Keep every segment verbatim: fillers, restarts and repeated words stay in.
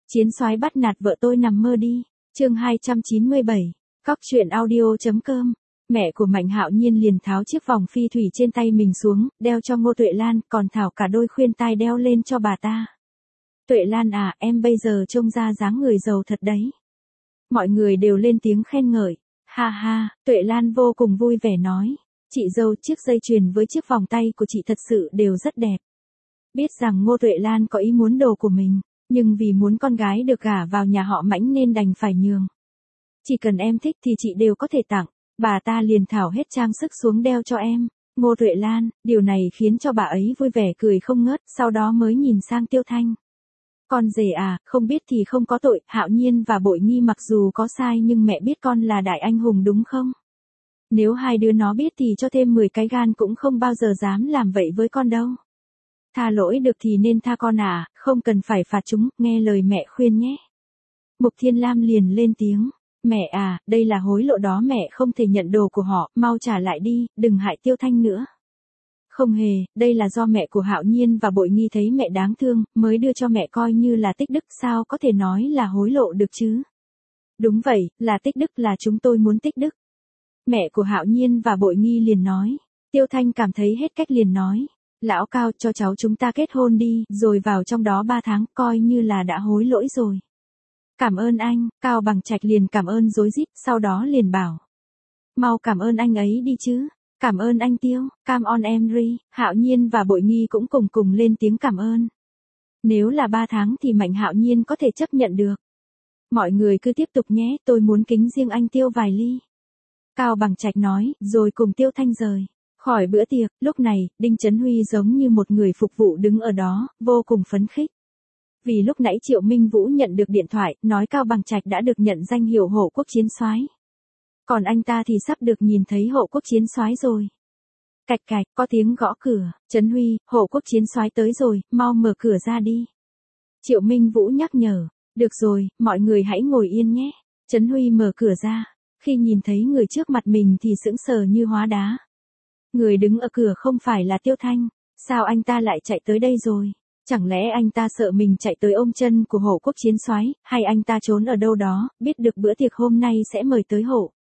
Chiến soái bắt nạt vợ tôi nằm mơ đi. Chương hai trăm chín mươi bảy. Cóc truyện audio.com. Mẹ của Mạnh Hạo Nhiên liền tháo chiếc vòng phi thủy trên tay mình xuống, đeo cho Ngô Tuệ Lan, còn thảo cả đôi khuyên tai đeo lên cho bà ta. Tuệ Lan à, em bây giờ trông ra dáng người giàu thật đấy. Mọi người đều lên tiếng khen ngợi. Ha ha, Tuệ Lan vô cùng vui vẻ nói. Chị dâu, chiếc dây chuyền với chiếc vòng tay của chị thật sự đều rất đẹp. Biết rằng Ngô Tuệ Lan có ý muốn đồ của mình, nhưng vì muốn con gái được gả vào nhà họ Mãnh nên đành phải nhường. Chỉ cần em thích thì chị đều có thể tặng. Bà ta liền thảo hết trang sức xuống đeo cho em. Ngô Tuệ Lan, điều này khiến cho bà ấy vui vẻ cười không ngớt, sau đó mới nhìn sang Tiêu Thanh. Con rể à, không biết thì không có tội, Hạo Nhiên và Bội Nghi mặc dù có sai nhưng mẹ biết con là đại anh hùng đúng không? Nếu hai đứa nó biết thì cho thêm mười cái gan cũng không bao giờ dám làm vậy với con đâu. Tha lỗi được thì nên tha con à, không cần phải phạt chúng, nghe lời mẹ khuyên nhé. Mục Thiên Lam liền lên tiếng. Mẹ à, đây là hối lộ đó, mẹ không thể nhận đồ của họ, mau trả lại đi, đừng hại Tiêu Thanh nữa. Không hề, đây là do mẹ của Hạo Nhiên và Bội Nghi thấy mẹ đáng thương, mới đưa cho mẹ coi như là tích đức, sao có thể nói là hối lộ được chứ? Đúng vậy, là tích đức, là chúng tôi muốn tích đức. Mẹ của Hạo Nhiên và Bội Nghi liền nói. Tiêu Thanh cảm thấy hết cách liền nói. Lão Cao, cho cháu chúng ta kết hôn đi, rồi vào trong đó ba tháng, coi như là đã hối lỗi rồi. Cảm ơn anh, Cao Bằng Trạch liền cảm ơn rối rít, sau đó liền bảo. Mau cảm ơn anh ấy đi chứ. Cảm ơn anh Tiêu, cam on em ri. Hạo Nhiên và Bội Nghi cũng cùng cùng lên tiếng cảm ơn. Nếu là ba tháng thì Mạnh Hạo Nhiên có thể chấp nhận được. Mọi người cứ tiếp tục nhé, tôi muốn kính riêng anh Tiêu vài ly. Cao Bằng Trạch nói, rồi cùng Tiêu Thanh rời khỏi bữa tiệc. Lúc này, Đinh Chấn Huy giống như một người phục vụ đứng ở đó, vô cùng phấn khích. Vì lúc nãy Triệu Minh Vũ nhận được điện thoại, nói Cao Bằng Trạch đã được nhận danh hiệu hộ quốc chiến soái. Còn anh ta thì sắp được nhìn thấy hộ quốc chiến soái rồi. Cạch cạch, có tiếng gõ cửa. Chấn Huy, hộ quốc chiến soái tới rồi, mau mở cửa ra đi. Triệu Minh Vũ nhắc nhở. Được rồi, mọi người hãy ngồi yên nhé. Chấn Huy mở cửa ra. Khi nhìn thấy người trước mặt mình thì sững sờ như hóa đá. Người đứng ở cửa không phải là Tiêu Thanh. Sao anh ta lại chạy tới đây rồi? Chẳng lẽ anh ta sợ mình chạy tới ôm chân của hộ quốc chiến soái, hay anh ta trốn ở đâu đó, biết được bữa tiệc hôm nay sẽ mời tới hộ?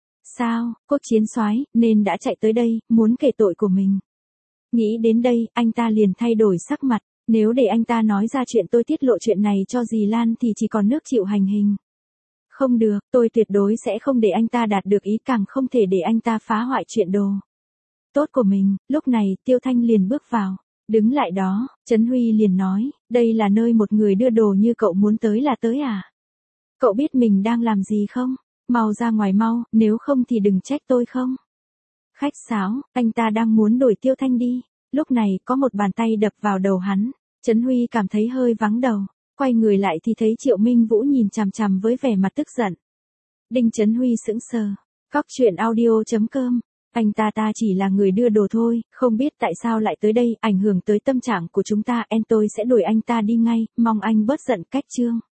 Sao, quốc chiến soái nên đã chạy tới đây, muốn kể tội của mình. Nghĩ đến đây, anh ta liền thay đổi sắc mặt. Nếu để anh ta nói ra chuyện tôi tiết lộ chuyện này cho dì Lan thì chỉ còn nước chịu hành hình. Không được, tôi tuyệt đối sẽ không để anh ta đạt được ý, càng không thể để anh ta phá hoại chuyện đồ tốt của mình. Lúc này, Tiêu Thanh liền bước vào. Đứng lại đó, Chấn Huy liền nói, đây là nơi một người đưa đồ như cậu muốn tới là tới à? Cậu biết mình đang làm gì không? Mau ra ngoài mau, nếu không thì đừng trách tôi không? Khách sáo, anh ta đang muốn đuổi Tiêu Thanh đi. Lúc này, có một bàn tay đập vào đầu hắn. Chấn Huy cảm thấy hơi vắng đầu. Quay người lại thì thấy Triệu Minh Vũ nhìn chằm chằm với vẻ mặt tức giận. Đinh Chấn Huy sững sờ. Cóc truyện audio.com. Anh ta ta chỉ là người đưa đồ thôi, không biết tại sao lại tới đây, ảnh hưởng tới tâm trạng của chúng ta, em tôi sẽ đuổi anh ta đi ngay, mong anh bớt giận. Cách chương.